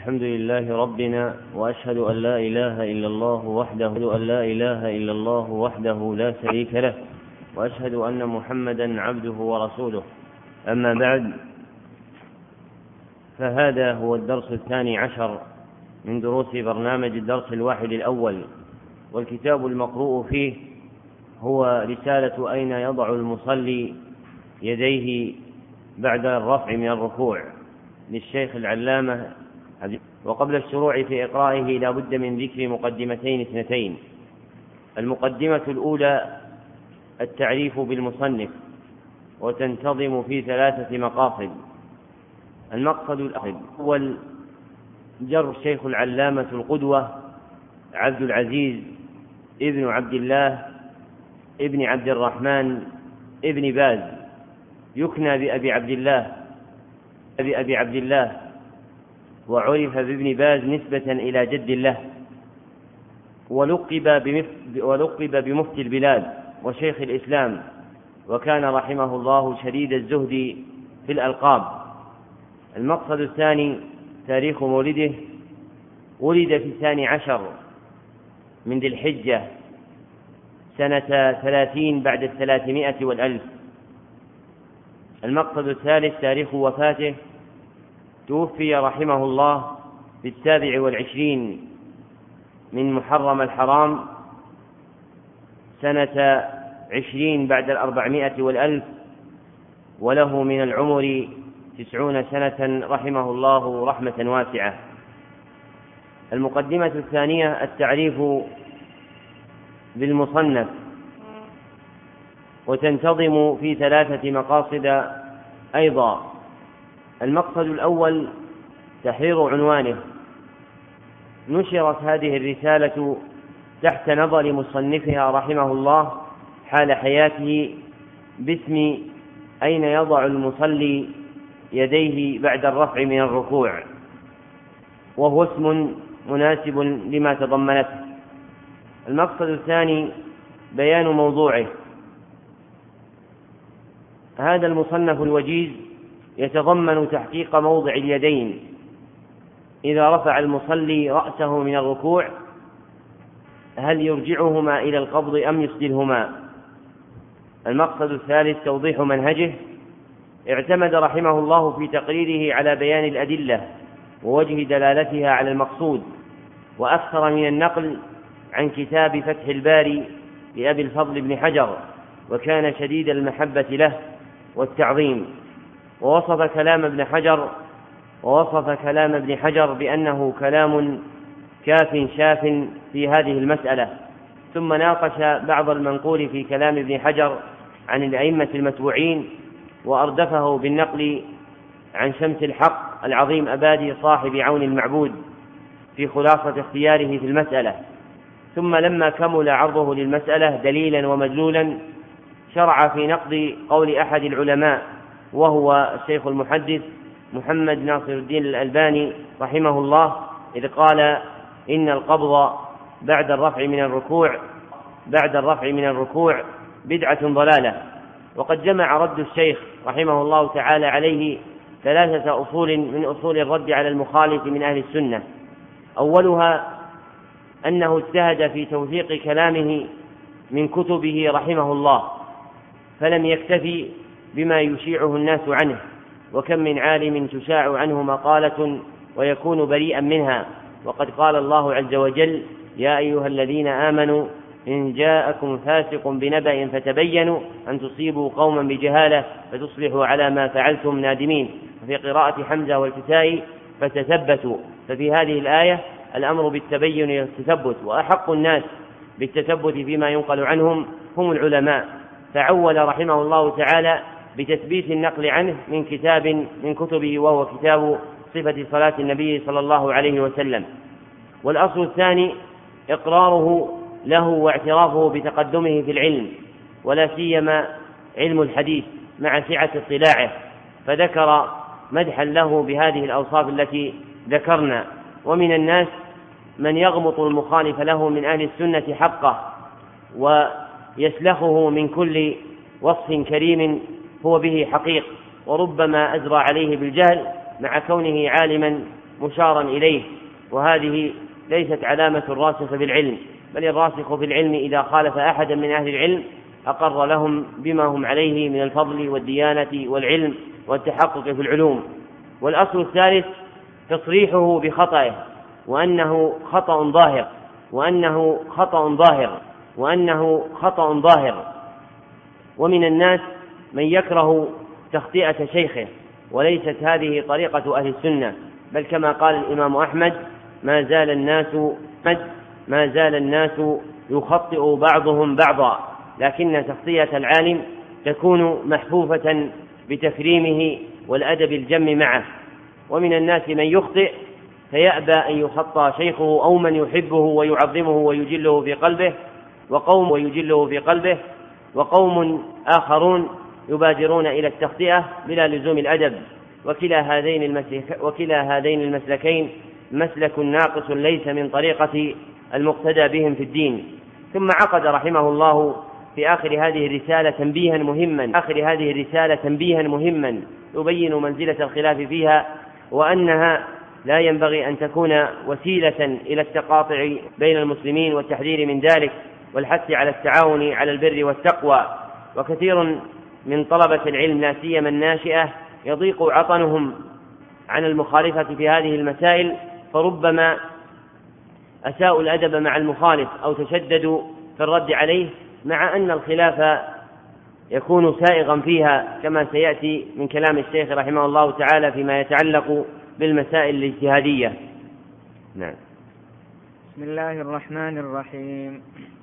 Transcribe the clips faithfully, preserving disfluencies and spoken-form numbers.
الحمد لله ربنا، وأشهد أن لا إله إلا الله وحده أن لا إله إلا الله وحده لا شريك له، وأشهد أن محمدا عبده ورسوله. أما بعد، فهذا هو الدرس الثاني عشر من دروس برنامج الدرس الواحد الأول، والكتاب المقروء فيه هو رسالة أين يضع المصلي يديه بعد الرفع من الركوع للشيخ العلامة. وقبل الشروع في إقرائه لا بد من ذكر مقدمتين اثنتين. المقدمة الأولى التعريف بالمصنف، وتنتظم في ثلاثة مقاصد. المقصد الأول جر الشيخ العلامة القدوة عبد العزيز ابن عبد الله ابن عبد الرحمن ابن باز، يكنى بأبي عبد الله أبي أبي عبد الله وعرف بابن باز نسبة إلى جد له، ولقب, ولقب بمفتي البلاد وشيخ الإسلام، وكان رحمه الله شديد الزهد في الألقاب. المقصد الثاني تاريخ مولده، ولد في الثاني عشر من ذي الحجة سنة ثلاثين بعد الثلاثمائة والألف. المقصد الثالث تاريخ وفاته، توفي رحمه الله في السابع والعشرين من محرم الحرام سنة عشرين بعد الأربعمائة والألف، وله من العمر تسعون سنة رحمه الله رحمة واسعة. المقدمة الثانية التعريف بالمصنف، وتنتظم في ثلاثة مقاصد أيضا. المقصد الأول تحرير عنوانه. نشرت هذه الرسالة تحت نظر مصنفها رحمه الله حال حياته باسم أين يضع المصلي يديه بعد الرفع من الركوع، وهو اسم مناسب لما تضمنته. المقصد الثاني بيان موضوعه. هذا المصنف الوجيز يتضمن تحقيق موضع اليدين إذا رفع المصلي رأسه من الركوع، هل يرجعهما إلى القبض أم يسدلهما. المقصد الثالث توضيح منهجه. اعتمد رحمه الله في تقريره على بيان الأدلة ووجه دلالتها على المقصود، وأكثر من النقل عن كتاب فتح الباري لأبي الفضل بن حجر، وكان شديد المحبة له والتعظيم. ووصف كلام ابن حجر ووصف كلام ابن حجر بأنه كلام كاف شاف في هذه المسألة. ثم ناقش بعض المنقول في كلام ابن حجر عن الأئمة المتبوعين، وأردفه بالنقل عن شمس الحق العظيم أبادي صاحب عون المعبود في خلاصة اختياره في المسألة. ثم لما كمل عرضه للمسألة دليلا ومدلولا، شرع في نقد قول أحد العلماء وهو الشيخ المحدث محمد ناصر الدين الألباني رحمه الله، إذ قال إن القبض بعد الرفع من الركوع بعد الرفع من الركوع بدعة ضلالة. وقد جمع رد الشيخ رحمه الله تعالى عليه ثلاثة أصول من أصول الرد على المخالف من أهل السنة. أولها أنه اجتهد في توثيق كلامه من كتبه رحمه الله، فلم يكتفي بما يشيعه الناس عنه، وكم من عالم تشاع عنه مقالة ويكون بريئا منها. وقد قال الله عز وجل: يا أيها الذين آمنوا إن جاءكم فاسق بنبأ فتبينوا أن تصيبوا قوما بجهالة فتصبحوا على ما فعلتم نادمين. وفي قراءة حمزة والكسائي فتثبتوا. ففي هذه الآية الأمر بالتبين والتثبت، وأحق الناس بالتثبت فيما ينقل عنهم هم العلماء. فعول رحمه الله تعالى بتثبيت النقل عنه من كتاب من كتبه، وهو كتاب صفة صلاة النبي صلى الله عليه وسلم. والأصل الثاني إقراره له واعترافه بتقدمه في العلم، ولا سيما علم الحديث مع سعة اطلاعه، فذكر مدحا له بهذه الأوصاف التي ذكرنا. ومن الناس من يغمط المخالف له من أهل السنة حقه، ويسلخه من كل وصف كريم هو به حقيق، وربما أزرى عليه بالجهل مع كونه عالما مشارا إليه، وهذه ليست علامة الراسخ بالعلم، بل الراسخ بالعلم إذا خالف أحدا من أهل العلم أقر لهم بما هم عليه من الفضل والديانة والعلم والتحقق في العلوم. والأصل الثالث تصريحه بخطئه، وأنه خطأ ظاهر وأنه خطأ ظاهر وأنه خطأ ظاهر ومن الناس من يكره تخطئة شيخه، وليست هذه طريقة أهل السنة، بل كما قال الإمام أحمد: ما زال الناس ما زال الناس يخطئ بعضهم بعضا، لكن تخطئة العالم تكون محفوفة بتكريمه والأدب الجم معه. ومن الناس من يخطئ فيأبى أن يخطى شيخه أو من يحبه ويعظمه ويجله في قلبه وقوم ويجله في قلبه وقوم آخرون يبادرون إلى التخطئة بلا لزوم الأدب. وكلا هذين المسلك وكلا هذين المسلكين مسلك ناقص ليس من طريقة المقتدى بهم في الدين. ثم عقد رحمه الله في آخر هذه الرسالة تنبيها مهما آخر هذه الرسالة تنبيها مهما يبين منزلة الخلاف فيها، وأنها لا ينبغي أن تكون وسيلة إلى التقاطع بين المسلمين والتحذير من ذلك والحث على التعاون على البر والتقوى. وكثير من طلبة العلم لا سيما الناشئة يضيق عطنهم عن المخالفة في هذه المسائل، فربما أساءوا الأدب مع المخالف أو تشددوا في الرد عليه، مع أن الخلاف يكون سائغا فيها كما سيأتي من كلام الشيخ رحمه الله تعالى فيما يتعلق بالمسائل الاجتهادية. نعم. بسم الله الرحمن الرحيم.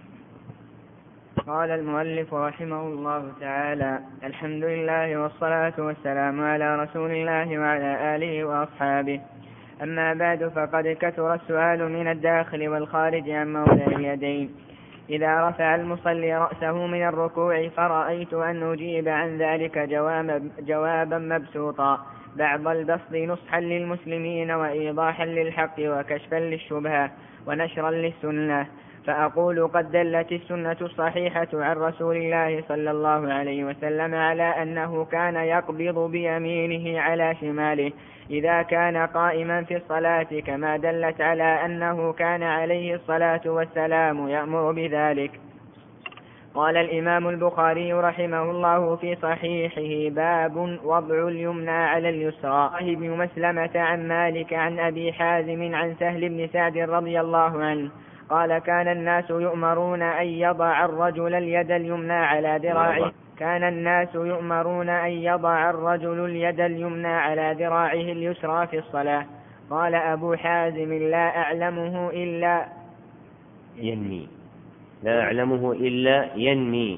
قال المؤلف رحمه الله تعالى: الحمد لله والصلاة والسلام على رسول الله وعلى آله وأصحابه. أما بعد، فقد كثر السؤال من الداخل والخارج عن موضع اليدين إذا رفع المصلي رأسه من الركوع، فرأيت أن أجيب عن ذلك جواب جوابا مبسوطا بعض البسط نصحا للمسلمين وإيضاحا للحق وكشفا للشبهة ونشرا للسنة. فأقول: قد دلت السنة الصحيحة عن رسول الله صلى الله عليه وسلم على أنه كان يقبض بيمينه على شماله إذا كان قائما في الصلاة، كما دلت على أنه كان عليه الصلاة والسلام يأمر بذلك. قال الإمام البخاري رحمه الله في صحيحه: باب وضع اليمنى على اليسرى. بن مسلمة عن مالك عن أبي حازم عن سهل بن سعد رضي الله عنه قال: كان الناس يؤمرون أن يضع الرجل اليد اليمنى على ذراعه كان الناس يؤمرون أن يضع الرجل اليد اليمنى على ذراعه اليسرى في الصلاة. قال أبو حازم: لا أعلمه إلا ينمي لا أعلمه إلا ينمي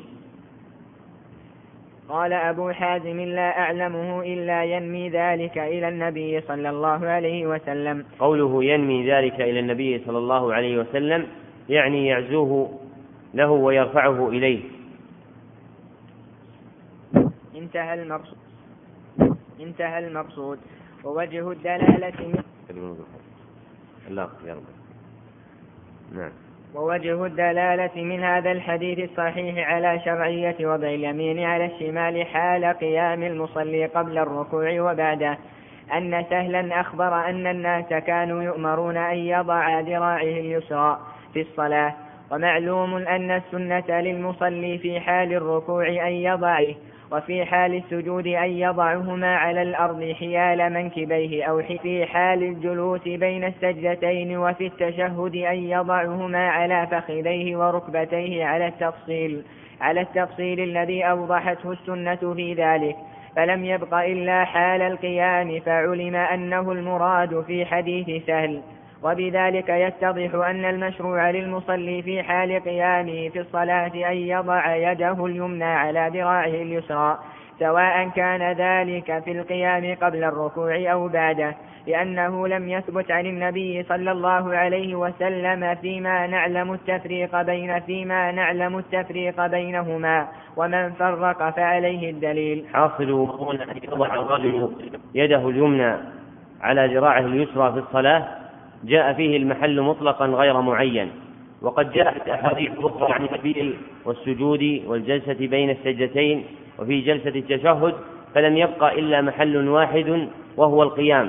قال أبو حازم: لا أعلمه إلا ينمي ذلك إلى النبي صلى الله عليه وسلم. قوله ينمي ذلك إلى النبي صلى الله عليه وسلم يعني يعزوه له ويرفعه إليه. انتهى المقصود انتهى المقصود ووجه الدلالة من الله يرضى. نعم. ووجه الدلالة من هذا الحديث الصحيح على شرعية وضع اليمين على الشمال حال قيام المصلي قبل الركوع وبعده، أن سهلا أخبر أن الناس كانوا يؤمرون أن يضع ذراعه اليسرى في الصلاة، ومعلوم أن السنة للمصلي في حال الركوع أن يضعه، وفي حال السجود أن يضعهما على الأرض حيال منكبيه أو في حال الجلوس بين السجدتين، وفي التشهد أن يضعهما على فخذيه وركبتيه على التفصيل على التفصيل الذي أوضحته السنة في ذلك. فلم يبق إلا حال القيام، فعلم أنه المراد في حديث سهل، وبذلك يتضح أن المشروع للمصلي في حال قيامه في الصلاة أن يضع يده اليمنى على ذراعه اليسرى، سواء كان ذلك في القيام قبل الركوع أو بعده، لأنه لم يثبت عن النبي صلى الله عليه وسلم فيما نعلم التفريق بين فيما نعلم التفريق بينهما، ومن فرق فعليه الدليل. حاصل أن يضع الرجل يده اليمنى على ذراعه اليسرى في الصلاة جاء فيه المحل مطلقا غير معين، وقد جاءت أحاديث أخرى عن التكبير والسجود والجلسة بين السجدتين وفي جلسة التشهد، فلم يبقى إلا محل واحد وهو القيام.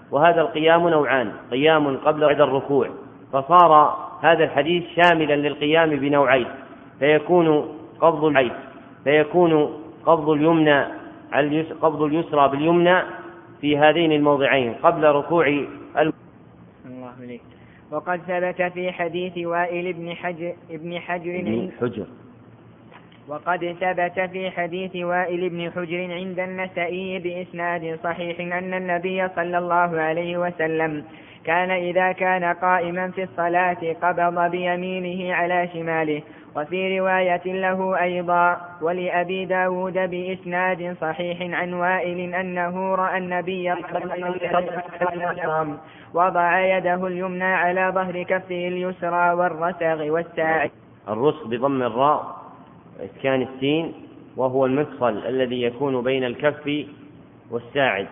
وهذا القيام نوعان: قيام قبل وبعد الركوع، فصار هذا الحديث شاملا للقيام بنوعين، فيكون قبض العين فيكون قبض اليمنى قبض اليسرى باليمنى في هذين الموضعين قبل ركوع الم... الله عليك. وقد ثبت في حديث وائل بن حجر ابن حجر ابن حجر وقد ثبت في حديث وائل بن حجر عند النسائي بإسناد صحيح أن النبي صلى الله عليه وسلم كان إذا كان قائما في الصلاة قبض بيمينه على شماله. وفي رواية له أيضا ولأبي داود بإسناد صحيح عن وائل أنه رأى النبي صلى الله عليه وسلم وضع يده اليمنى على ظهر كفه اليسرى والرسغ والساعد. الرسغ بضم الراء إسكان السين، وهو المفصل الذي يكون بين الكف والساعد.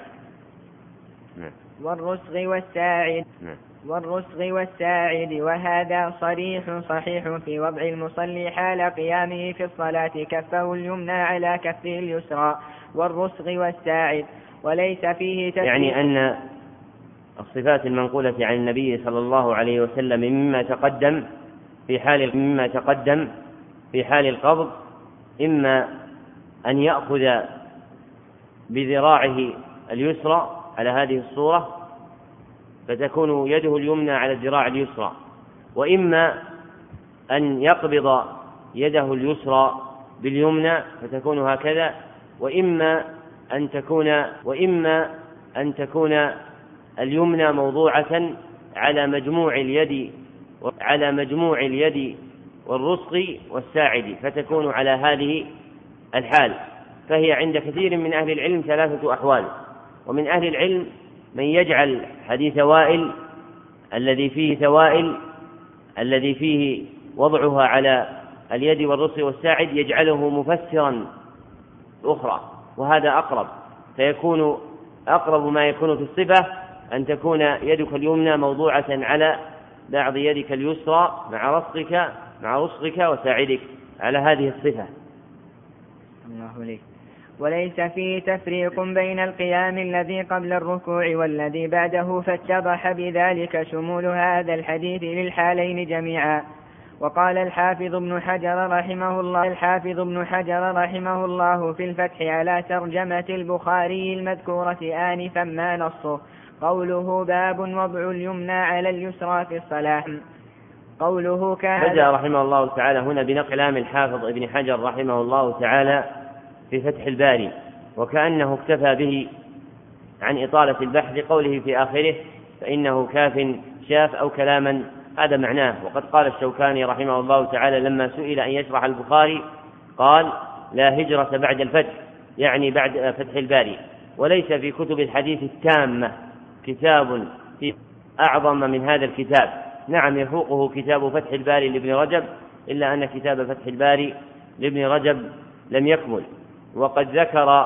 والرسغ والساعد والرسغ والساعد وهذا صريح صحيح في وضع المصلي حال قيامه في الصلاة كفه اليمنى على كفه اليسرى والرسغ والساعد، وليس فيه تفريق. يعني أن الصفات المنقولة عن النبي صلى الله عليه وسلم مما تقدم في حال مما تقدم في حال القبض إما أن يأخذ بذراعه اليسرى على هذه الصورة فتكون يده اليمنى على الذراع اليسرى، وإما أن يقبض يده اليسرى باليمنى فتكون هكذا، وإما أن تكون وإما أن تكون اليمنى موضوعة على مجموع اليد على مجموع اليد والرسغ والساعد فتكون على هذه الحال. فهي عند كثير من أهل العلم ثلاثة أحوال. ومن أهل العلم من يجعل حديث وائل الذي فيه ثوائل الذي فيه وضعها على اليد والرسغ والساعد يجعله مفسرا أخرى، وهذا أقرب، فيكون أقرب ما يكون في الصفة أن تكون يدك اليمنى موضوعة على بعض يدك اليسرى مع رسغك مع رسغك وساعدك على هذه الصفة. الله عليك. وليس فيه تفريق بين القيام الذي قبل الركوع والذي بعده، فاتضح بذلك شمول هذا الحديث للحالين جميعا. وقال الحافظ ابن حجر رحمه الله الحافظ ابن حجر رحمه الله في الفتح على ترجمة البخاري المذكورة آنفا ما نصه قوله باب وضع اليمنى على اليسرى في الصلاة. قوله كان بدأ رحمه الله تعالى هنا بنقل كلام الحافظ ابن حجر رحمه الله تعالى في فتح الباري، وكأنه اكتفى به عن إطالة البحث قوله في آخره فإنه كاف شاف أو كلاما، هذا معناه. وقد قال الشوكاني رحمه الله تعالى لما سئل أن يشرح البخاري قال لا هجرة بعد الفتح، يعني بعد فتح الباري. وليس في كتب الحديث التامة كتاب في أعظم من هذا الكتاب، نعم يفوقه كتاب فتح الباري لابن رجب، إلا أن كتاب فتح الباري لابن رجب لم يكمل. وقد ذكر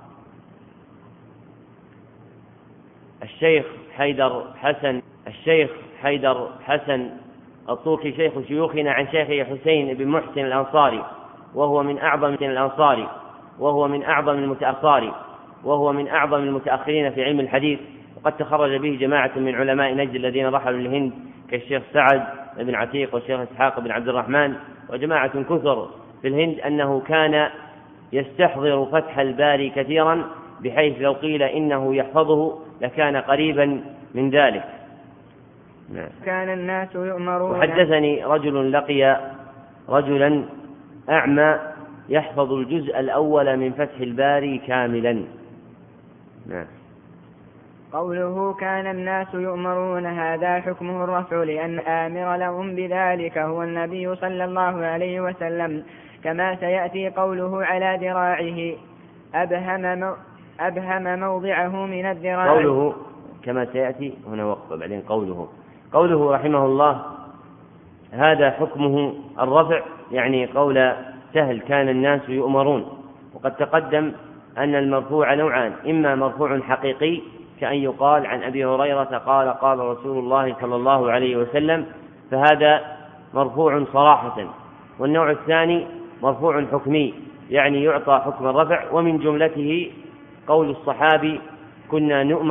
الشيخ حيدر حسن الشيخ حيدر حسن الطوكي شيخ شيوخنا عن شيخه حسين بن محسن الأنصاري، وهو من أعظم الأنصاري وهو من أعظم المتأخرين وهو من أعظم المتأخرين في علم الحديث، وقد تخرج به جماعة من علماء نجد الذين رحلوا للهند كالشيخ سعد بن عتيق والشيخ إسحاق بن عبد الرحمن وجماعة كثر في الهند، أنه كان يستحضر فتح الباري كثيرا بحيث لو قيل إنه يحفظه لكان قريبا من ذلك. كان الناس يؤمرون. وحدثني رجل لقي رجلا أعمى يحفظ الجزء الأول من فتح الباري كاملا. نعم. قوله كان الناس يؤمرون هذا حكمه الرفع، لأن آمر لهم بذلك هو النبي صلى الله عليه وسلم، كما سيأتي قوله على ذراعه أبهم, أبهم موضعه من الذراع. قوله كما سيأتي هنا وقف بعدين قوله قوله رحمه الله هذا حكمه الرفع، يعني قول سهل كان الناس يؤمرون. وقد تقدم أن المرفوع نوعان، إما مرفوع حقيقي كأن يقال عن أبي هريرة قال قال رسول الله صلى الله عليه وسلم، فهذا مرفوع صراحة. والنوع الثاني مرفوع حكمي، يعني يعطى حكم الرفع، ومن جملته قول الصحابي كنا نؤمر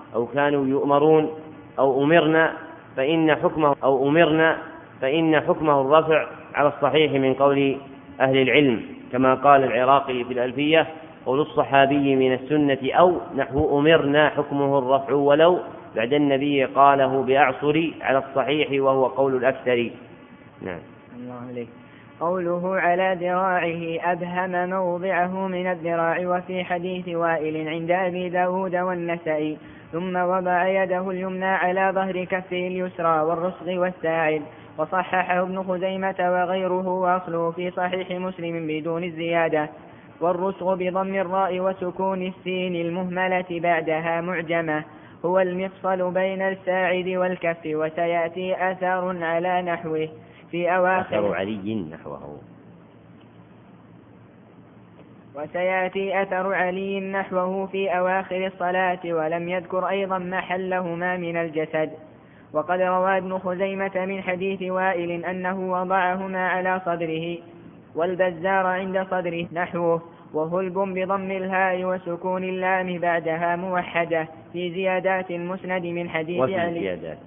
أو كانوا يؤمرون أو أمرنا فإن حكمه أو أمرنا فإن حكمه الرفع على الصحيح من قول أهل العلم، كما قال العراقي في الألفية: قول الصحابي من السنة أو نحو أمرنا حكمه الرفع ولو بعد النبي قاله بأعصر على الصحيح وهو قول الأكثر. نعم. الله عليك. قوله على ذراعه أبهم موضعه من الذراع، وفي حديث وائل عند أبي داود والنسائي: ثم وضع يده اليمنى على ظهر كفه اليسرى والرسغ والساعد. وصححه ابن خزيمة وغيره، واصله في صحيح مسلم بدون الزيادة. والرسغ بضم الراء وسكون السين المهملة بعدها معجمة، هو المفصل بين الساعد والكف. وسيأتي أثر على نحوه في أواخر أثر علي نحوه وسيأتي أثر علي نحوه في أواخر الصلاة، ولم يذكر أيضا محلهما من الجسد. وقد روى ابن خزيمة من حديث وائل أنه وضعهما على صدره، والبزار عند صدره نحوه. وهلب بضم الهاء وسكون اللام بعدها موحدة في زيادات المسند من حديث علي. زيادات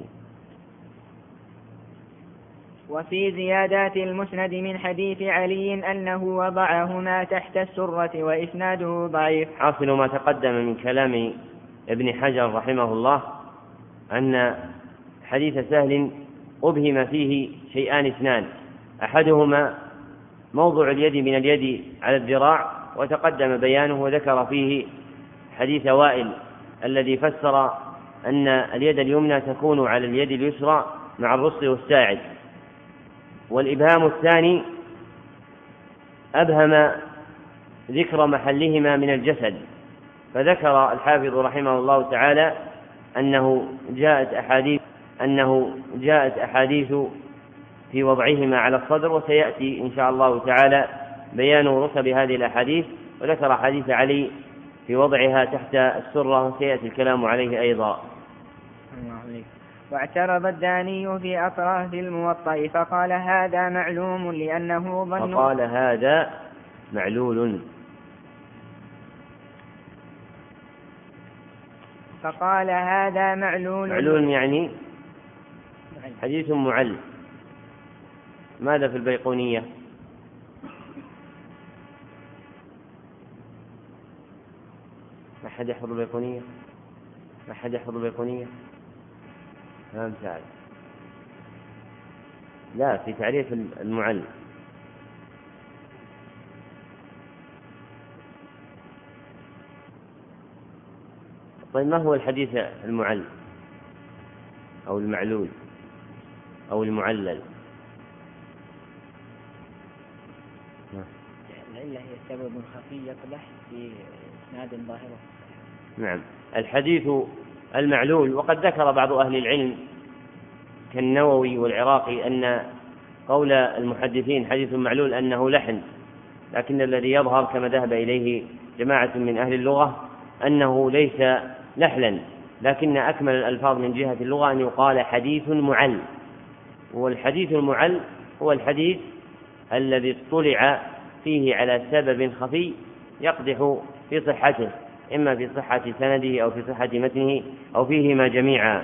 وفي زيادات المسند من حديث علي أنه وضعهما تحت السرة، وإسناده ضعيف. حاصل ما تقدم من كلام ابن حجر رحمه الله أن حديث سهل أبهم فيه شيئان اثنان: أحدهما موضع اليد من اليد على الذراع، وتقدم بيانه، وذكر فيه حديث وائل الذي فسر أن اليد اليمنى تكون على اليد اليسرى مع الرسغ والساعد. والإبهام الثاني أبهم ذكر محلهما من الجسد، فذكر الحافظ رحمه الله تعالى أنه جاءت أحاديث أنه جاءت أحاديث في وضعهما على الصدر، وسيأتي إن شاء الله تعالى بيان رتب هذه الأحاديث. وذكر حديث علي في وضعها تحت السرة، وسيأتي الكلام عليه أيضا. واعترض الداني في أطراف الموطأ فقال هذا معلوم لأنه ظن فقال هذا معلول فقال هذا معلول معلول يعني حديث معل. ماذا في البيقونية؟ ما حد يحفظ البيقونية؟ ما حد يحفظ البيقونية؟ ما مساعد. لا، في تعريف المعل. طيب ما هو الحديث المعل أو المعلول أو المعلل؟ العلة هي سبب خفي يقدح في إسناد ظاهره. نعم. الحديث المعلول، وقد ذكر بعض أهل العلم كالنووي والعراقي أن قول المحدثين حديث معلول أنه لحن، لكن الذي يظهر كما ذهب إليه جماعة من أهل اللغة أنه ليس لحلا، لكن أكمل الألفاظ من جهة اللغة أن يقال حديث معل. والحديث المعل هو الحديث الذي اطلع فيه على سبب خفي يقدح في صحته، إما في صحة سنده أو في صحة متنه أو فيهما جميعا.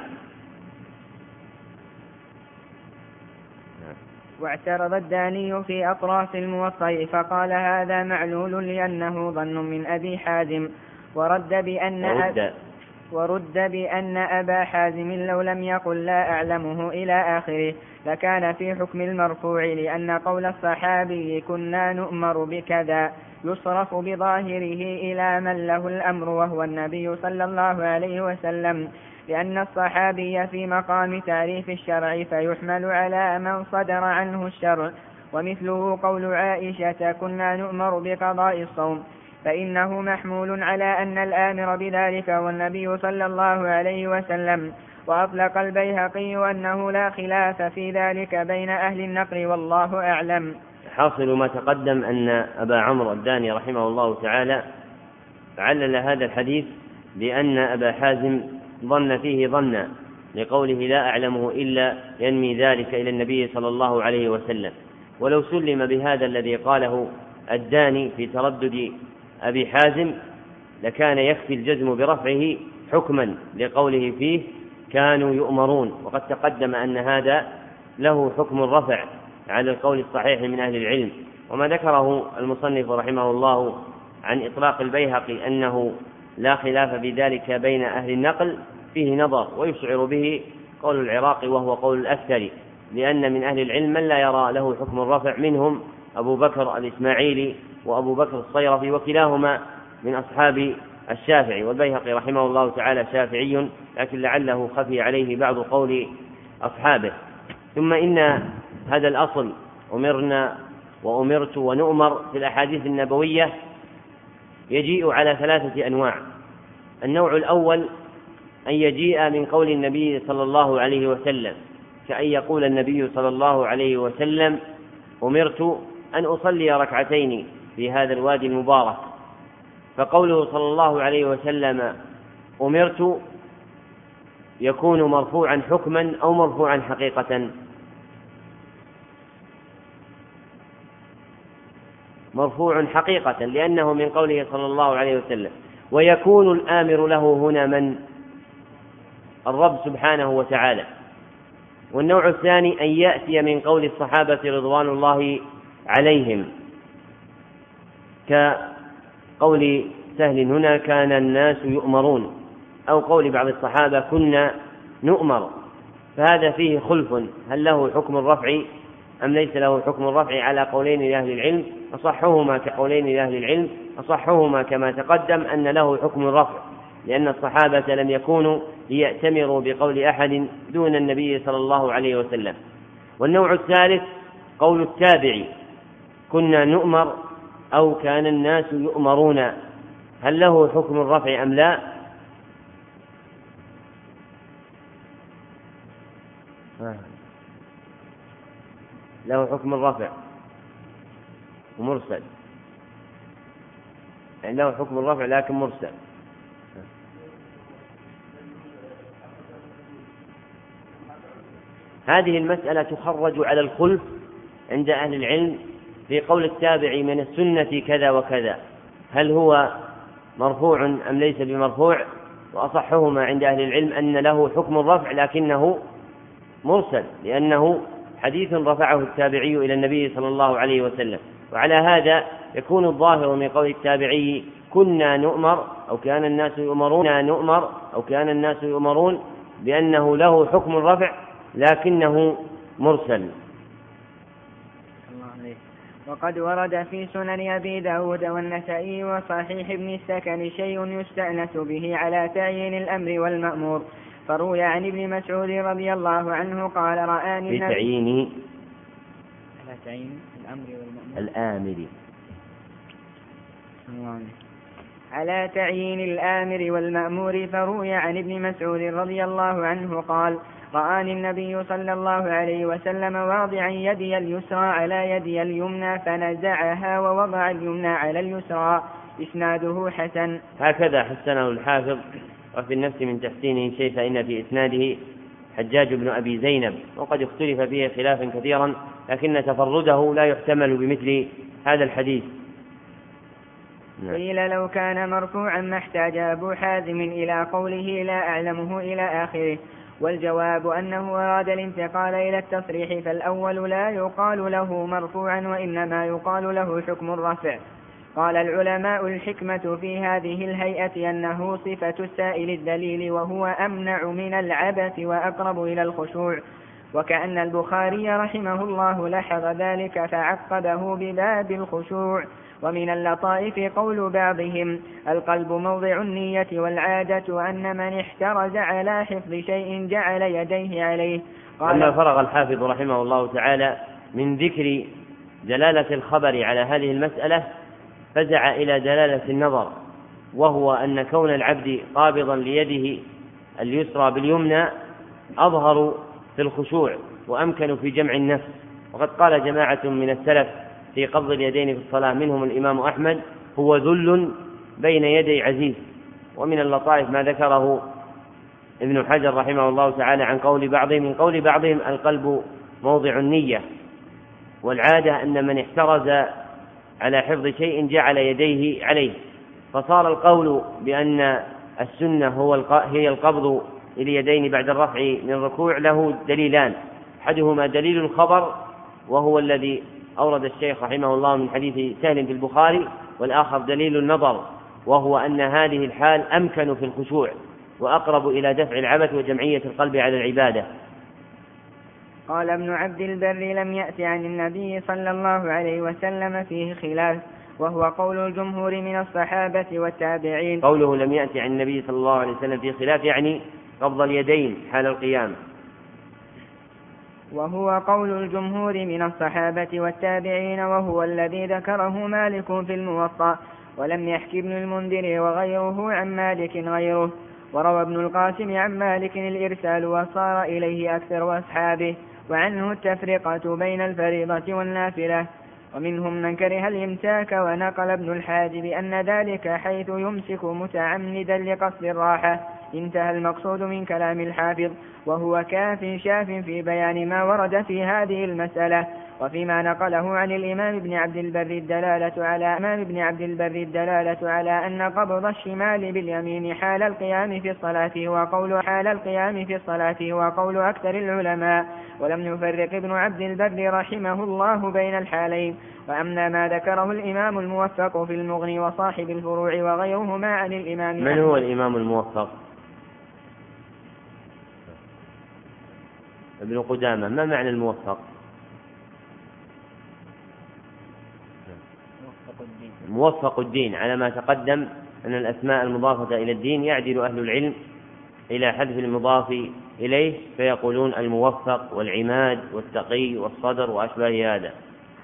واعترض الداني في أطراف الموطأ فقال هذا معلول لأنه ظن من أبي حازم، ورد بأن ورد, ورد بأن أبا حازم لو لم يقل لا أعلمه إلى آخره لكان في حكم المرفوع، لأن قول الصحابي كنا نؤمر بكذا يصرف بظاهره إلى من له الأمر وهو النبي صلى الله عليه وسلم، لأن الصحابي في مقام تعريف الشرع فيحمل على من صدر عنه الشرع. ومثله قول عائشة كنا نؤمر بقضاء الصوم، فإنه محمول على أن الآمر بذلك والنبي صلى الله عليه وسلم. وأطلق البيهقي أنه لا خلاف في ذلك بين أهل النقل والله أعلم. حاصل ما تقدم أن أبا عمرو الداني رحمه الله تعالى علل هذا الحديث بأن أبا حازم ظن فيه ظنا لقوله لا أعلمه إلا ينمي ذلك إلى النبي صلى الله عليه وسلم. ولو سلم بهذا الذي قاله الداني في تردد أبي حازم لكان يكفي الجزم برفعه حكما لقوله فيه كانوا يؤمرون، وقد تقدم أن هذا له حكم الرفع على القول الصحيح من أهل العلم. وما ذكره المصنف رحمه الله عن إطلاق البيهقي أنه لا خلاف بذلك بين أهل النقل فيه نظر، ويشعر به قول العراقي وهو قول الأكثر، لأن من أهل العلم من لا يرى له حكم الرفع، منهم أبو بكر الإسماعيلي وأبو بكر الصيرفي، وكلاهما من أصحاب الشافعي، والبيهقي رحمه الله تعالى شافعي، لكن لعله خفي عليه بعض قول أصحابه. ثم إن هذا الأصل أمرنا وأمرت ونؤمر في الأحاديث النبوية يجيء على ثلاثة أنواع. النوع الأول أن يجيء من قول النبي صلى الله عليه وسلم، كأن يقول النبي صلى الله عليه وسلم أمرت أن أصلي ركعتين في هذا الوادي المبارك، فقوله صلى الله عليه وسلم أمرت يكون مرفوعا حكما أو مرفوعا حقيقة؟ مرفوع حقيقة، لأنه من قوله صلى الله عليه وسلم. ويكون الآمر له هنا من؟ الرب سبحانه وتعالى. والنوع الثاني أن يأتي من قول الصحابة رضوان الله عليهم، كقول سهل هنا كان الناس يؤمرون، أو قول بعض الصحابة كنا نؤمر، فهذا فيه خلف، هل له حكم الرفع أم ليس له حكم الرفع؟ على قولين لأهل العلم، أصحهما كقولين لأهل العلم، أصحهما كما تقدم أن له حكم الرفع، لأن الصحابة لم يكونوا ليأتمروا بقول أحد دون النبي صلى الله عليه وسلم. والنوع الثالث قول التابع كنا نؤمر أو كان الناس يؤمرون، هل له حكم الرفع أم لا؟ له حكم الرفع ومرسل، يعني له حكم الرفع لكن مرسل. هذه المسألة تخرج على الخلف عند أهل العلم في قول التابع من السنة كذا وكذا، هل هو مرفوع أم ليس بمرفوع؟ وأصحهما عند أهل العلم أن له حكم الرفع لكنه مرسل، لأنه حديث رفعه التابعي إلى النبي صلى الله عليه وسلم. وعلى هذا يكون الظاهر من قول التابعي كنا نؤمر أو كان الناس يؤمرون نؤمر أو كان الناس يؤمرون بأنه له حكم الرفع لكنه مرسل. وقد ورد في سنن أبي داود والنسائي وصحيح ابن السكن شيء يستأنس به على تعيين الأمر والمأمور، فروي عن ابن مسعود رضي الله عنه قال رآني بتعيين على تعيين الأمر والمأمور الآمر على تعيين الآمر والمأمور فروي عن ابن مسعود رضي الله عنه قال رآني النبي صلى الله عليه وسلم واضعا يدي اليسرى على يدي اليمنى فنزعها ووضع اليمنى على اليسرى. إسناده حسن. هكذا حسنه الحافظ. وفي النفس من تحسينه شيء فإن في إسناده حجاج بن أبي زينب، وقد اختلف فيه خلافا كثيرا، لكن تفرده لا يحتمل بمثل هذا الحديث. قيل لو كان مرفوعا ما احتاج أبو حازم إلى قوله لا أعلمه إلى آخره، والجواب أنه أراد الانتقال إلى التصريح، فالأول لا يقال له مرفوعا وإنما يقال له حكم الرفع. قال العلماء الحكمة في هذه الهيئة أنه صفة السائل الدليل، وهو أمنع من العبث وأقرب إلى الخشوع، وكأن البخاري رحمه الله لاحظ ذلك فعقبه بباب الخشوع. ومن اللطائف قول بعضهم القلب موضع النية، والعادة أن من احترز على حفظ شيء جعل يديه عليه. قال لما فرغ الحافظ رحمه الله تعالى من ذكر دلالة الخبر على هذه المسألة فزع إلى دلالة النظر، وهو أن كون العبد قابضا ليده اليسرى باليمنى أظهر في الخشوع وأمكن في جمع النفس. وقد قال جماعة من السلف في قبض اليدين في الصلاة، منهم الإمام أحمد، هو ذل بين يدي عزيز. ومن اللطائف ما ذكره ابن حجر رحمه الله تعالى عن قول بعضهم من قول بعضهم القلب موضع النية، والعادة أن من احترز على حفظ شيء جعل يديه عليه، فصار القول بأن السنة هو هي القبض اليدين بعد الرفع من الركوع له دليلان، أحدهما دليل الخبر وهو الذي أورد الشيخ رحمه الله من حديث سهل في البخاري، والآخر دليل النظر وهو أن هذه الحال أمكن في الخشوع وأقرب إلى دفع العبث وجمعية القلب على العبادة. قال ابن عبد البر: لم يأت عن النبي صلى الله عليه وسلم فيه خلاف، وهو قول الجمهور من الصحابة والتابعين. قوله لم يأت عن النبي صلى الله عليه وسلم فيه خلاف يعني قبض اليدين حال القيام. وهو قول الجمهور من الصحابة والتابعين، وهو الذي ذكره مالك في الموطأ، ولم يحكي ابن المنذر وغيره عن مالك غيره. وروى ابن القاسم عن مالك الإرسال وصار إليه أكثر أصحابه، وعنه التفرقة بين الفريضة والنافلة، ومنهم من كره الإمساك. ونقل ابن الحاجب أن ذلك حيث يمسك متعمدا لقصد الراحة. انتهى المقصود من كلام الحافظ، وهو كاف شاف في بيان ما ورد في هذه المسألة. وفيما نقله عن الإمام ابن عبد البر الدلالة على إمام ابن عبد البر الدلالة على أن قبض الشمال باليمين حال القيام في الصلاة وقول حال القيام في الصلاة وقول أكثر العلماء، ولم يفرق ابن عبد البر رحمه الله بين الحالين. وأما ما ذكره الإمام الموفق في المغني وصاحب الفروع وغيرهما عن الإمام. من هو الإمام الموفق؟ ابن قدامة. ما معنى الموفق؟ موفق الدين، على ما تقدم أن الأسماء المضافة إلى الدين يعدل أهل العلم إلى حذف المضاف إليه فيقولون الموفق والعماد والتقي والصدر وأشباه هذا.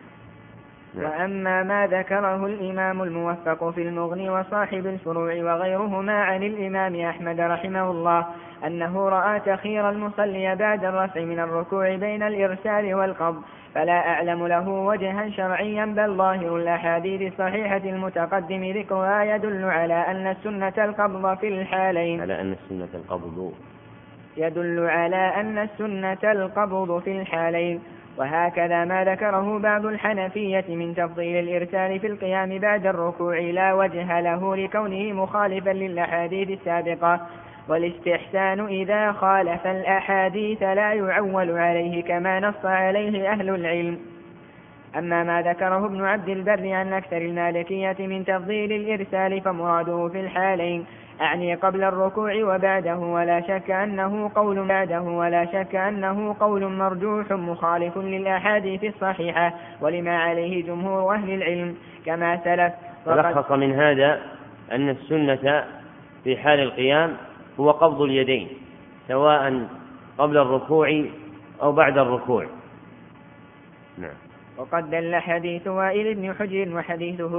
وأما ما ذكره الإمام الموفق في المغني وصاحب الفروع وغيرهما عن الإمام أحمد رحمه الله أنه رأى تخير المصلي بعد الرفع من الركوع بين الإرسال والقبض، فلا أعلم له وجها شرعيا، بل ظاهر الأحاديث الصحيحة المتقدم ذكرها يدل على أن السنة القبض في الحالين على أن السنة القبض يدل على أن السنة القبض في الحالين. وهكذا ما ذكره بعض الحنفية من تفضيل الإرسال في القيام بعد الركوع لا وجه له لكونه مخالفا للأحاديث السابقة، والاستحسان إذا خالف الأحاديث لا يعول عليه كما نص عليه أهل العلم. أما ما ذكره ابن عبد البر عن أكثر المالكية من تفضيل الإرسال فمراده في الحالين، أعني قبل الركوع وبعده، ولا شك أنه قول بعده ولا شك أنه قول مرجوح مخالف للأحاديث الصحيحة ولما عليه جمهور أهل العلم كما سلف. تلخص من هذا أن السنة في حال القيام هو قبض اليدين سواء قبل الركوع أو بعد الركوع. نعم. وقد دل حديث وائل بن حجر وحديثه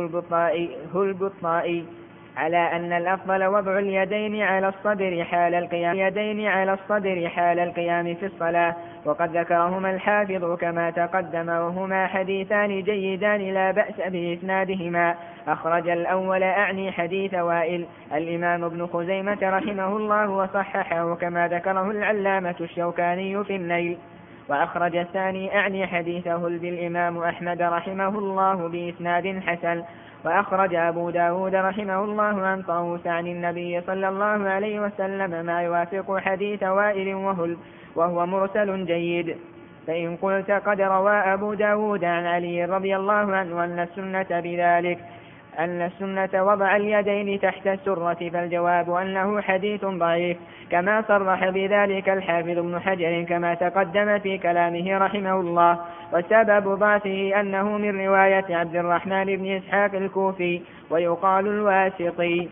البطائي على أن الأفضل وضع اليدين على الصدر حال القيام يدين على الصدر حال القيام في الصلاة، وقد ذكرهما الحافظ كما تقدم، وهما حديثان جيدان لا بأس بإسنادهما. أخرج الأول أعني حديث وائل الإمام ابن خزيمة رحمه الله وصححه كما ذكره العلامة الشوكاني في النيل، وأخرج الثاني أعني حديثه بالإمام أحمد رحمه الله بإسناد حسن. وأخرج أبو داود رحمه الله عن طاووس عن النبي صلى الله عليه وسلم ما يوافق حديث وائل وهو مرسل جيد. فإن قلت قد روى أبو داود عن علي رضي الله عنه أن السنة بذلك أن السنة وضع اليدين تحت السرة، فالجواب أنه حديث ضعيف كما صرح بذلك الحافظ ابن حجر كما تقدم في كلامه رحمه الله. وسبب ضعفه أنه من رواية عبد الرحمن بن إسحاق الكوفي ويقال الواسطي،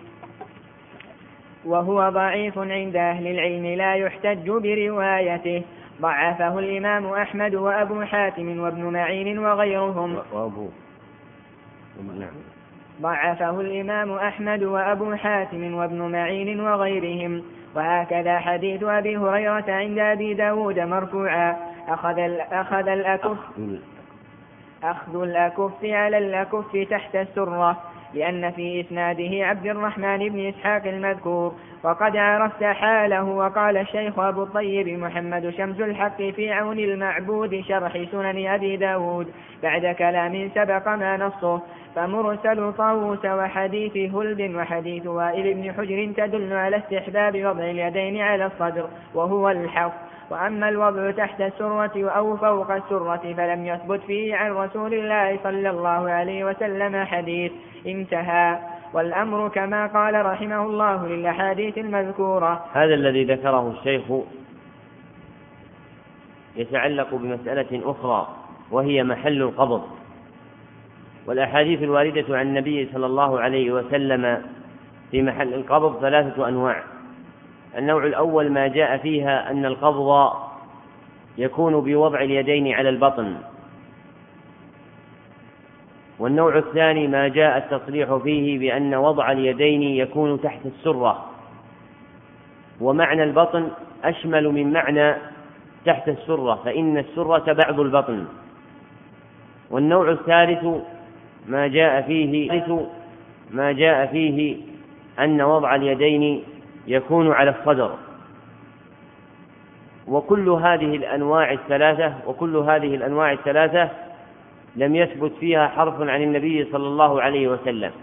وهو ضعيف عند أهل العلم لا يحتج بروايته. ضعفه الإمام أحمد وأبو حاتم وابن معين وغيرهم ضعفه الإمام أحمد وأبو حاتم وابن معين وغيرهم. وهكذا حديث أبي هريرة عند أبي داود مرفوعا أخذ أخذ الأكف أخذ الأكف على الأكف تحت السرة لأن في إسناده عبد الرحمن بن إسحاق المذكور. وقد عرفت حاله. وقال الشيخ أبو الطيب محمد شمس الحق في عون المعبود شرح سنن أبي داود بعد كلام سبق ما نصه: فمرسل طاووس وحديث هلب وحديث وائل بن حجر تدل على استحباب وضع اليدين على الصدر وهو الحق. وأما الوضع تحت السرة أو فوق السرة فلم يثبت فيه عن رسول الله صلى الله عليه وسلم حديث. انتهى. والأمر كما قال رحمه الله للأحاديث المذكورة. هذا الذي ذكره الشيخ يتعلق بمسألة أخرى وهي محل القبض. والأحاديث الواردة عن النبي صلى الله عليه وسلم في محل القبض ثلاثة أنواع. النوع الأول ما جاء فيها أن القبض يكون بوضع اليدين على البطن. والنوع الثاني ما جاء التصريح فيه بأن وضع اليدين يكون تحت السرة، ومعنى البطن أشمل من معنى تحت السرة، فإن السرة بعض البطن. والنوع الثالث ما جاء فيه ما جاء فيه أن وضع اليدين يكون على الصدر. وكل هذه الأنواع الثلاثة وكل هذه الأنواع الثلاثة لم يثبت فيها حرف عن النبي صلى الله عليه وسلم.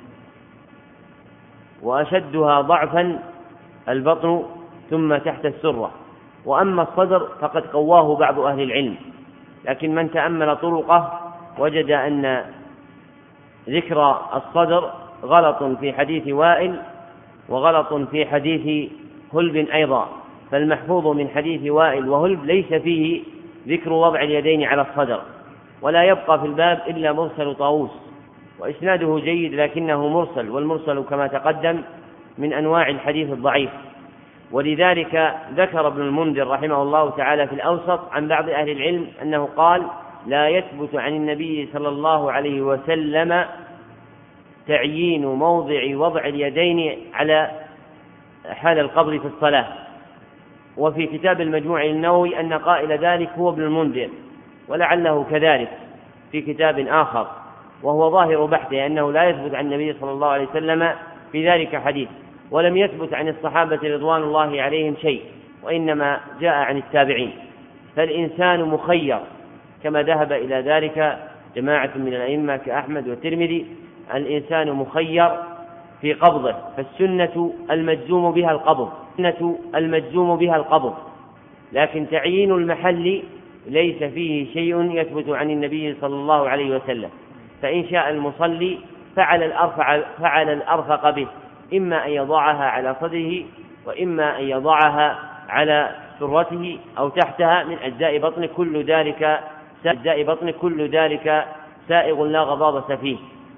وأشدها ضعفا البطن ثم تحت السرة. وأما الصدر فقد قواه بعض أهل العلم، لكن من تأمل طرقه وجد أن ذكر الصدر غلط في حديث وائل وغلط في حديث هلب أيضا. فالمحفوظ من حديث وائل وهلب ليس فيه ذكر وضع اليدين على الصدر. ولا يبقى في الباب إلا مرسل طاووس، وإسناده جيد لكنه مرسل، والمرسل كما تقدم من أنواع الحديث الضعيف. ولذلك ذكر ابن المنذر رحمه الله تعالى في الأوسط عن بعض أهل العلم أنه قال: لا يثبت عن النبي صلى الله عليه وسلم تعيين موضع وضع اليدين على حال القبض في الصلاة. وفي كتاب المجموع النووي أن قائل ذلك هو ابن المنذر، ولعله كذلك في كتاب آخر، وهو ظاهر بحثه أنه لا يثبت عن النبي صلى الله عليه وسلم في ذلك حديث. ولم يثبت عن الصحابة رضوان الله عليهم شيء، وإنما جاء عن التابعين. فالإنسان مخير كما ذهب إلى ذلك جماعة من الأئمة كأحمد والترمذي. الإنسان مخير في قبضه، فالسنة المجزوم بها القبض السنة المجزوم بها القبض لكن تعيين المحل ليس فيه شيء يثبت عن النبي صلى الله عليه وسلم. فإن شاء المصلي فعل الأرفع فعل الأرفق به، إما أن يضعها على صدره وإما أن يضعها على سرته أو تحتها من أجزاء بطن، كل ذلك أجزاء بطن كل ذلك سائغ لا غضاضة فيه.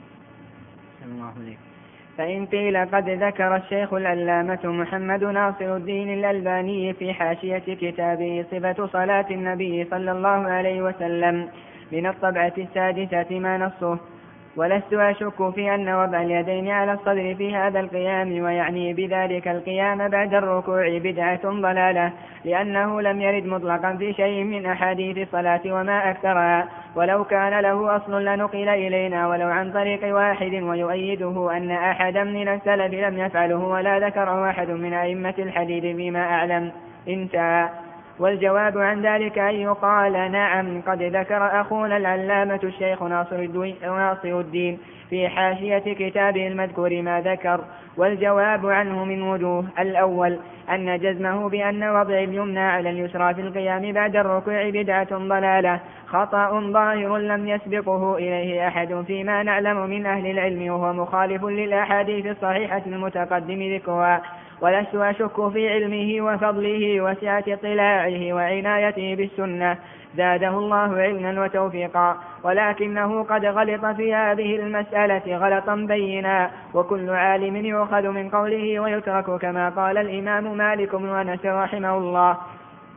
فإن قيل قد ذكر الشيخ العلامة محمد ناصر الدين الألباني في حاشية كتابه صفة صلاة النبي صلى الله عليه وسلم من الطبعة السادسة ما نصه: ولست أشك في أن وضع اليدين على الصدر في هذا القيام، ويعني بذلك القيام بعد الركوع، بدعة ضلالة، لأنه لم يرد مطلقا في شيء من أحاديث الصلاة وما أكثرها، ولو كان له أصل لنقل إلينا ولو عن طريق واحد، ويؤيده أن أحدا من السلف لم يفعله ولا ذكره أحد من أئمة الحديث فيما أعلم. انتهى. والجواب عن ذلك أن يقال: نعم، قد ذكر أخونا العلامة الشيخ ناصر الدين في حاشية كتابه المذكور ما ذكر. والجواب عنه من وجوه: الأول أن جزمه بأن وضع اليمنى على اليسرى في القيام بعد الركوع بدعة ضلالة، خطأ ظاهر لم يسبقه إليه أحد فيما نعلم من أهل العلم، وهو مخالف للأحاديث الصحيحة المتقدم ذكرها. ولست أشك في علمه وفضله وسعة اطلاعه وعنايته بالسنة، زاده الله علما وتوفيقا، ولكنه قد غلط في هذه المسألة غلطا بينا، وكل عالم يؤخذ من قوله ويترك، كما قال الإمام مالك بن أنس رحمه الله: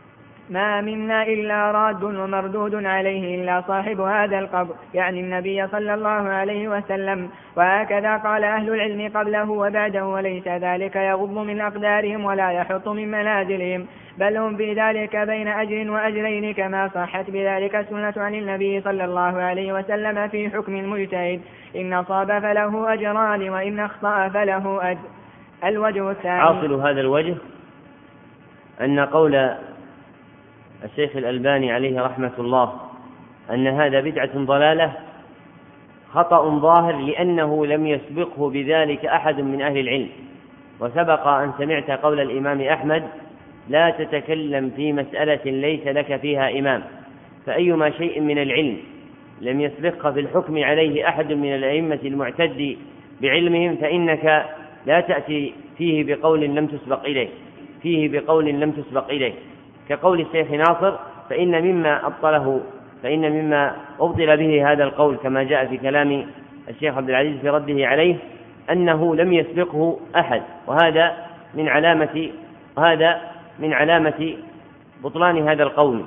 ما منا إلا راد ومردود عليه إلا صاحب هذا القبر، يعني النبي صلى الله عليه وسلم. وهكذا قال أهل العلم قبله وبعده، وليس ذلك يغض من أقدارهم ولا يحط من منازلهم، بل هم في ذلك بين أجر وأجرين، كما صحت بذلك السنة عن النبي صلى الله عليه وسلم في حكم المجتهد: إن صاب فله أجران وإن أخطأ فله أجر. الوجه الثاني. حاصل هذا الوجه أن قول الشيخ الألباني عليه رحمة الله أن هذا بدعة ضلالة خطأ ظاهر، لأنه لم يسبقه بذلك أحد من أهل العلم. وسبق أن سمعت قول الإمام أحمد: لا تتكلم في مسألة ليس لك فيها إمام. فأيما شيء من العلم لم يسبقه في الحكم عليه أحد من الأئمة المعتد بعلمهم فإنك لا تأتي فيه بقول لم تسبق إليه فيه بقول لم تسبق إليه كقول الشيخ ناصر، فإن مما أبطله فإن مما أبطل به هذا القول كما جاء في كلام الشيخ عبد العزيز في رده عليه أنه لم يسبقه أحد، وهذا من علامة وهذا من علامة بطلان هذا القول.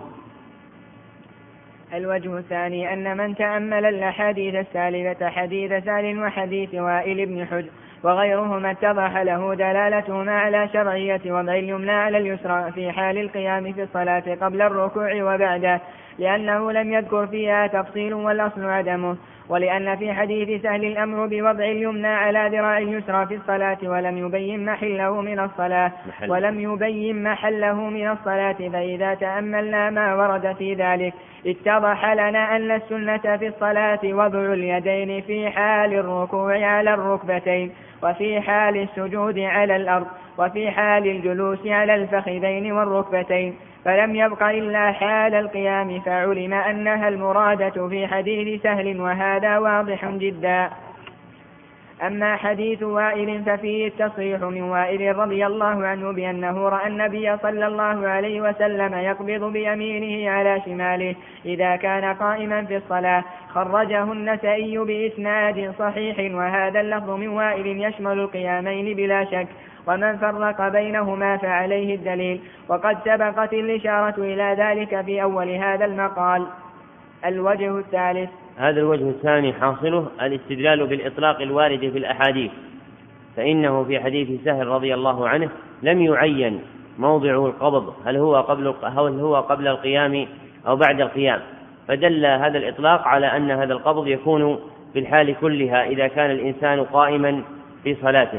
الوجه الثاني أن من تأمل الأحاديث السالفة حديث سال وحديث وائل بن حجر وغيرهما اتضح له دلالتهما على شرعية وضع اليمنى على اليسرى في حال القيام في الصلاة قبل الركوع وبعده، لأنه لم يذكر فيها تفصيل والأصل عدمه، ولأن في حديث سهل الأمر بوضع اليمنى على ذراع اليسرى في الصلاة ولم يبين محله من الصلاة محل. ولم يبين محله من الصلاة فإذا تأملنا ما ورد في ذلك اتضح لنا أن السنة في الصلاة وضع اليدين في حال الركوع على الركبتين، وفي حال السجود على الأرض، وفي حال الجلوس على الفخذين والركبتين، فلم يبق إلا حال القيام، فعلم أنها المرادة في حديث سهل، وهذا واضح جدا. أما حديث وائل ففيه التصريح من وائل رضي الله عنه بأنه رأى النبي صلى الله عليه وسلم يقبض بيمينه على شماله إذا كان قائما في الصلاة، خرجه النسائي بإسناد صحيح، وهذا اللفظ من وائل يشمل القيامين بلا شك، ومن فرق بينهما فعليه الدليل، وقد سبقت الإشارة إلى ذلك في أول هذا المقال. الوجه الثالث. هذا الوجه الثاني حاصله الاستدلال بالإطلاق الوارد في الأحاديث، فإنه في حديث سهل رضي الله عنه لم يعين موضع القبض هل هو قبل هل هو قبل القيام أو بعد القيام، فدل هذا الإطلاق على أن هذا القبض يكون في الحال كلها إذا كان الإنسان قائما في صلاته.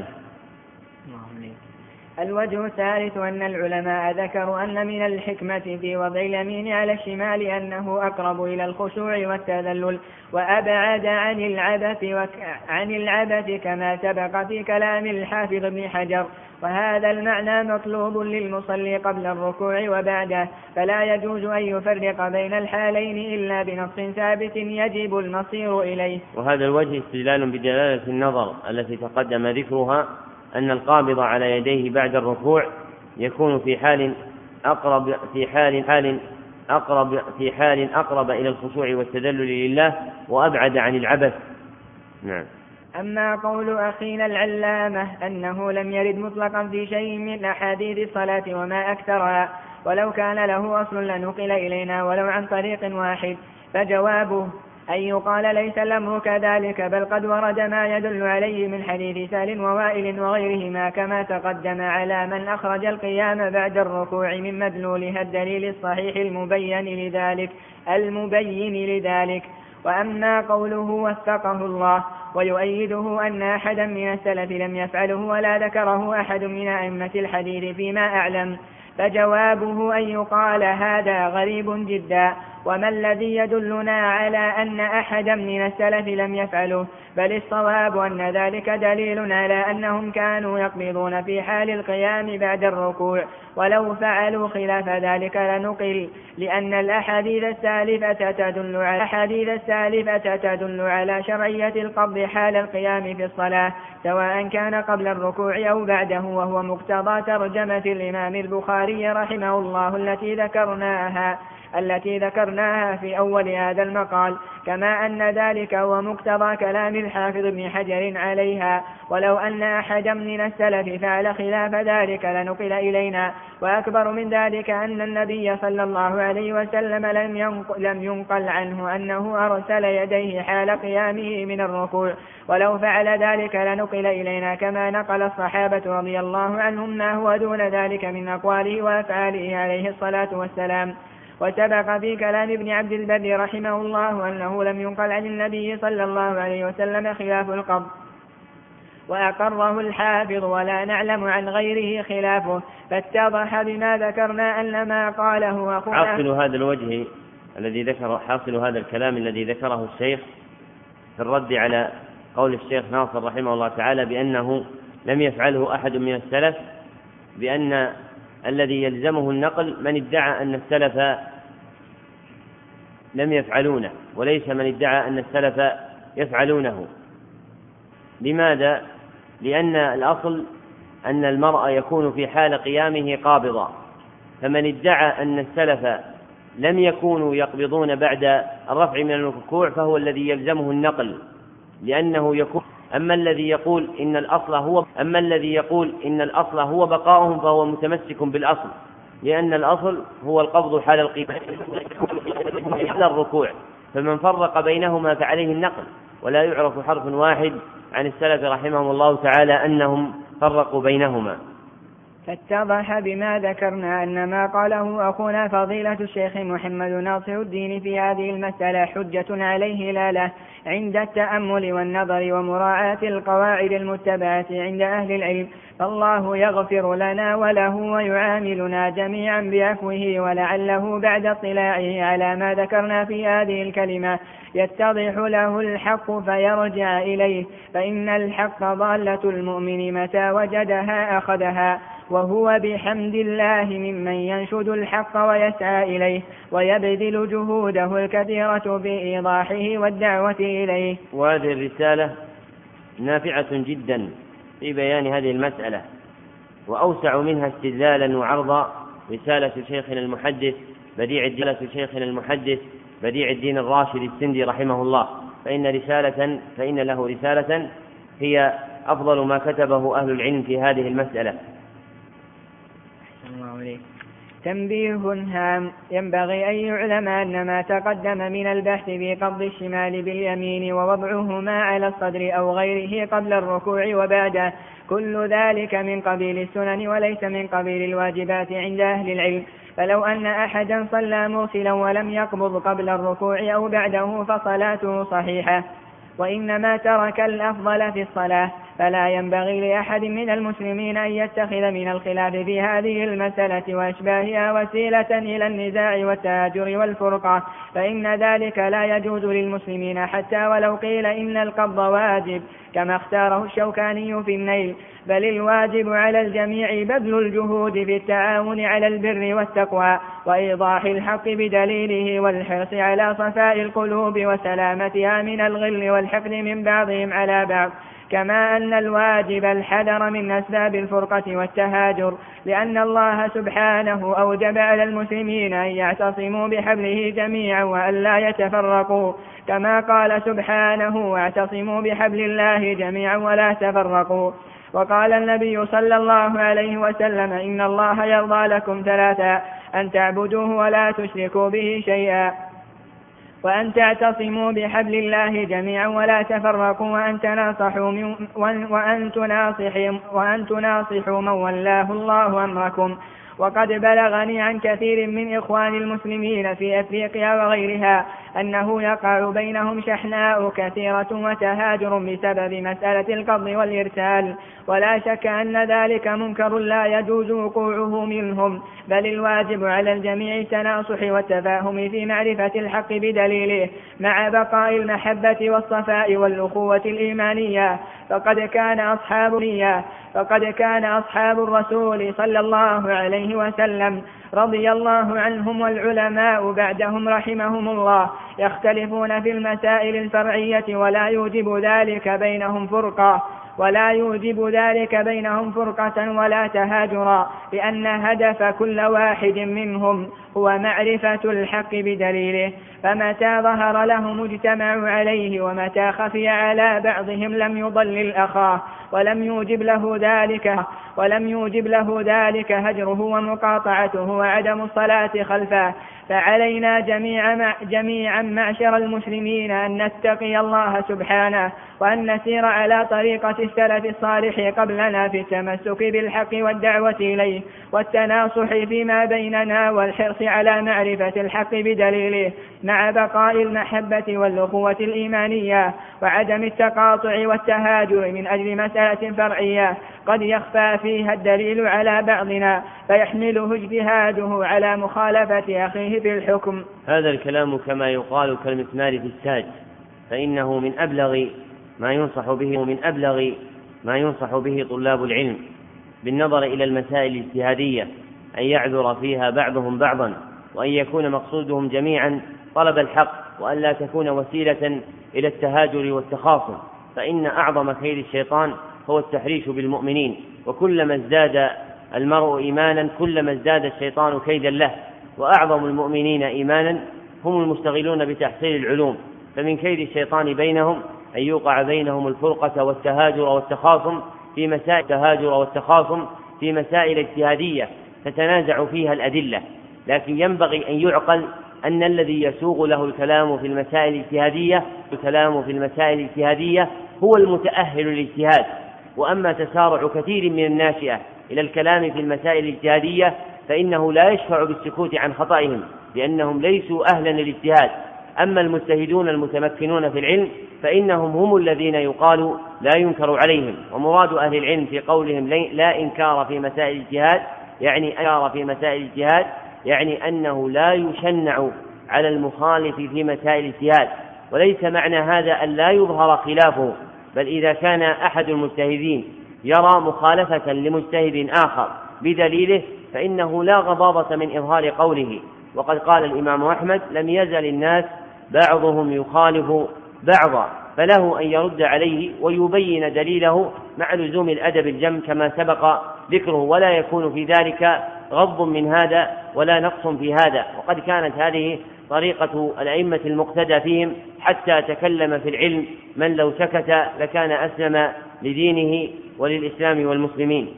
الوجه الثالث أن العلماء ذكروا أن من الحكمة في وضع اليمين على الشمال أنه أقرب إلى الخشوع والتذلل وأبعد عن العبث وك... عن العبث كما سبق في كلام الحافظ ابن حجر، وهذا المعنى مطلوب للمصلي قبل الركوع وبعده، فلا يجوز أن يفرق بين الحالين إلا بنص ثابت يجب المصير إليه. وهذا الوجه استدلال بدلالة النظر التي تقدم ذكرها، أن القابض على يديه بعد الركوع يكون في حال أقرب في حال حال أقرب في حال أقرب إلى الخشوع والتذلل لله وأبعد عن العبث. نعم. أما قول أخينا العلامة أنه لم يرد مطلقا في شيء من أحاديث الصلاة وما أكثرها، ولو كان له أصل لنقل إلينا ولو عن طريق واحد، فجوابه أن يقال ليس الأمر كذلك، بل قد ورد ما يدل عليه من حديث سهل ووائل وغيرهما، كما تقدم على من أخرج القيام بعد الركوع من مدلولها الدليل الصحيح المبين لذلك المبين لذلك. وأما قوله وفقه الله ويؤيده أن أحدا من السلف لم يفعله ولا ذكره أحد من أئمة الحديث فيما أعلم، فجوابه أن يقال هذا غريب جدا، وما الذي يدلنا على أن أحدا من السلف لم يفعله؟ بل الصواب أن ذلك دليل على أنهم كانوا يقبضون في حال القيام بعد الركوع، ولو فعلوا خلاف ذلك لنقل، لأن الأحاديث السالفة تدل على الأحاديث السالفة تدل على شرعية القبض حال القيام في الصلاة، سواء كان قبل الركوع أو بعده، وهو مقتضى ترجمة الإمام البخاري البخاري رحمه الله التي ذكرناها التي ذكرناها في أول هذا المقال، كما أن ذلك هو مقتضى كلام الحافظ ابن حجر عليها. ولو أن أحدا من السلف فعل خلاف ذلك لنقل إلينا. وأكبر من ذلك أن النبي صلى الله عليه وسلم لم ينقل عنه أنه أرسل يديه حال قيامه من الركوع، ولو فعل ذلك لنقل إلينا، كما نقل الصحابة رضي الله عنهم ما هو دون ذلك من أقواله وأفعاله عليه الصلاة والسلام. وسبق في كلام ابن عبد البر رحمه الله أنه لم ينقل عن النبي صلى الله عليه وسلم خلاف القبض، وأقره الحافظ ولا نعلم عن غيره خلافه، فاتضح بما ذكرنا أن ما قاله أخونا. حاصل هذا الوجه الذي ذكر حاصل هذا الكلام الذي ذكره الشيخ في الرد على قول الشيخ ناصر رحمه الله تعالى بأنه لم يفعله أحد من السلف، بأن الذي يلزمه النقل من ادعى أن السلف لم يفعلونه، وليس من ادعى أن السلف يفعلونه. لماذا؟ لأن الأصل أن المرء يكون في حال قيامه قابضا، فمن ادعى أن السلف لم يكونوا يقبضون بعد الرفع من الركوع فهو الذي يلزمه النقل، لأنه يكون. أما الذي يقول إن الأصل هو أما الذي يقول إن الأصل هو بقاؤهم فهو متمسك بالأصل، لأن الأصل هو القبض حال القيام حال الركوع، فمن فرق بينهما فعليه النقل. ولا يعرف حرف واحد عن السلف رحمهم الله تعالى أنهم فرقوا بينهما. فاتضح بما ذكرنا أن ما قاله أخونا فضيلة الشيخ محمد ناصر الدين في هذه المسألة حجة عليه لا له عند التأمل والنظر ومراعاة القواعد المتبعة عند أهل العلم، فالله يغفر لنا وله ويعاملنا جميعا بعفوه، ولعله بعد اطلاعه على ما ذكرنا في هذه الكلمة يتضح له الحق فيرجع إليه، فإن الحق ضالة المؤمن متى وجدها أخذها، وهو بحمد الله ممن ينشد الحق ويسعى إليه ويبذل جهوده الكثيرة بإيضاحه والدعوة إليه. وهذه الرسالة نافعة جدا في بيان هذه المسألة، وأوسع منها استدلالا وعرضا رسالة شيخنا المحدث بديع الدين شيخنا المحدث بديع الدين الراشد السندي رحمه الله، فإن رسالة فإن له رسالة هي أفضل ما كتبه أهل العلم في هذه المسألة. تنبيه هام: ينبغي أن يعلم أن ما تقدم من البحث في قبض الشمال باليمين ووضعهما على الصدر أو غيره قبل الركوع وبعده كل ذلك من قبيل السنن وليس من قبيل الواجبات عند أهل العلم. فلو أن أحدا صلى مرسلا ولم يقبض قبل الركوع أو بعده فصلاته صحيحة، وإنما ترك الأفضل في الصلاة، فلا ينبغي لأحد من المسلمين أن يتخذ من الخلاف في هذه المسألة وأشباهها وسيلة إلى النزاع والتهاجر والفرقة، فإن ذلك لا يجوز للمسلمين حتى ولو قيل إن القبض واجب كما اختاره الشوكاني في النيل، بل الواجب على الجميع بذل الجهود في التعاون على البر والتقوى وإيضاح الحق بدليله والحرص على صفاء القلوب وسلامتها من الغل والحقد من بعضهم على بعض، كما أن الواجب الحذر من أسباب الفرقة والتهاجر، لأن الله سبحانه أوجب على المسلمين أن يعتصموا بحبله جميعا وأن لا يتفرقوا، كما قال سبحانه: واعتصموا بحبل الله جميعا ولا تفرقوا. وقال النبي صلى الله عليه وسلم: إن الله يرضى لكم ثلاثا: أن تعبدوه ولا تشركوا به شيئا، وأن تعتصموا بحبل الله جميعا ولا تفرقوا، وأن تناصحوا من وأن تناصحوا وأن تناصحوا من ولاه الله أمركم. وقد بلغني عن كثير من إخوان المسلمين في أفريقيا وغيرها أنه يقع بينهم شحناء كثيرة وتهاجر بسبب مسألة القبض والإرسال، ولا شك أن ذلك منكر لا يجوز وقوعه منهم، بل الواجب على الجميع التناصح والتفاهم في معرفة الحق بدليله مع بقاء المحبة والصفاء والأخوة الإيمانية. فقد كان أصحاب نية فقد كان أصحاب الرسول صلى الله عليه وسلم رضي الله عنهم والعلماء بعدهم رحمهم الله يختلفون في المسائل الفرعية ولا يوجب ذلك بينهم فرقة، ولا يوجب ذلك بينهم فرقة ولا تهاجرا، لأن هدف كل واحد منهم هو معرفة الحق بدليله، فمتى ظهر لهم اجتمعوا عليه، ومتى خفي على بعضهم لم يضلل أخاه، ولم يوجب له ذلك ولم يوجب له ذلك هجره ومقاطعته وعدم الصلاة خلفه. فعلينا جميعا جميعا معشر المسلمين أن نتقي الله سبحانه، وأن نسير على طريقة السلف الصالح قبلنا في التمسك بالحق والدعوة إليه والتناصح فيما بيننا والحرص على معرفة الحق بدليله، مع بقاء المحبة والأخوة الإيمانية وعدم التقاطع والتهاجر من أجل مسألة فرعية قد يخفى فيها الدليل على بعضنا فيحمله اجتهاده على مخالفة أخيه في الحكم. هذا الكلام كما يقال كالمسمار في الساج، فإنه من أبلغ ما ينصح به من أبلغ ما ينصح به طلاب العلم بالنظر إلى المسائل الاجتهادية، أن يعذر فيها بعضهم بعضا، وأن يكون مقصودهم جميعا طلب الحق، وأن لا تكون وسيلة إلى التهاجر والتخاصم، فإن أعظم كيد الشيطان هو التحريش بالمؤمنين، وكلما ازداد المرء إيمانا كلما ازداد الشيطان كيدا له، وأعظم المؤمنين إيمانا هم المستغلون بتحصيل العلوم، فمن كيد الشيطان بينهم أن يوقع بينهم الفرقة والتهاجر والتخاصم في مسائل التهاجر والتخاصم في مسائل اجتهادية تتنازع فيها الأدلة. لكن ينبغي أن يعقل أن الذي يسوغ له الكلام في المسائل الاجتهادية الكلام في المسائل الاجتهادية هو المتأهل للاجتهاد، وأما تسارع كثير من الناشئة إلى الكلام في المسائل الاجتهادية فإنه لا يشفع بالسكوت عن خطئهم، لأنهم ليسوا أهلا للاجتهاد. أما المجتهدون المتمكنون في العلم فإنهم هم الذين يقال لا ينكر عليهم، ومراد أهل العلم في قولهم لا إنكار في مسائل الاجتهاد يعني أنكار في مسائل الاجتهاد يعني أنه لا يشنع على المخالف في مسائل الاجتهاد، وليس معنى هذا أن لا يظهر خلافه، بل إذا كان أحد المجتهدين يرى مخالفة لمجتهد آخر بدليله فإنه لا غضاضة من إظهار قوله. وقد قال الإمام أحمد: لم يزل الناس بعضهم يخالف بعضا، فله أن يرد عليه ويبين دليله مع لزوم الأدب الجم كما سبق ذكره، ولا يكون في ذلك غض من هذا ولا نقص في هذا. وقد كانت هذه طريقة الأئمة المقتدى فيهم حتى تكلم في العلم من لو سكت لكان أسلم لدينه وللإسلام والمسلمين.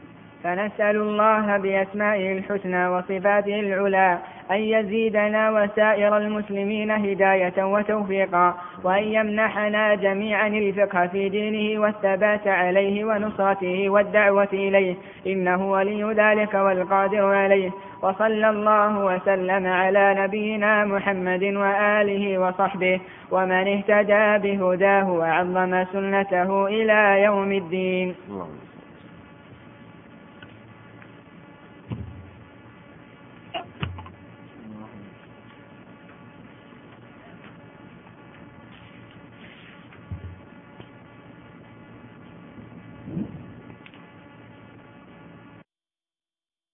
فنسأل الله بأسمائه الحسنى وصفاته العلى أن يزيدنا وسائر المسلمين هداية وتوفيقا، وأن يمنحنا جميعا الفقه في دينه والثبات عليه ونصرته والدعوة إليه، إنه ولي ذلك والقادر عليه. وصلى الله وسلم على نبينا محمد وآله وصحبه ومن اهتدى بهداه وعظم سنته إلى يوم الدين.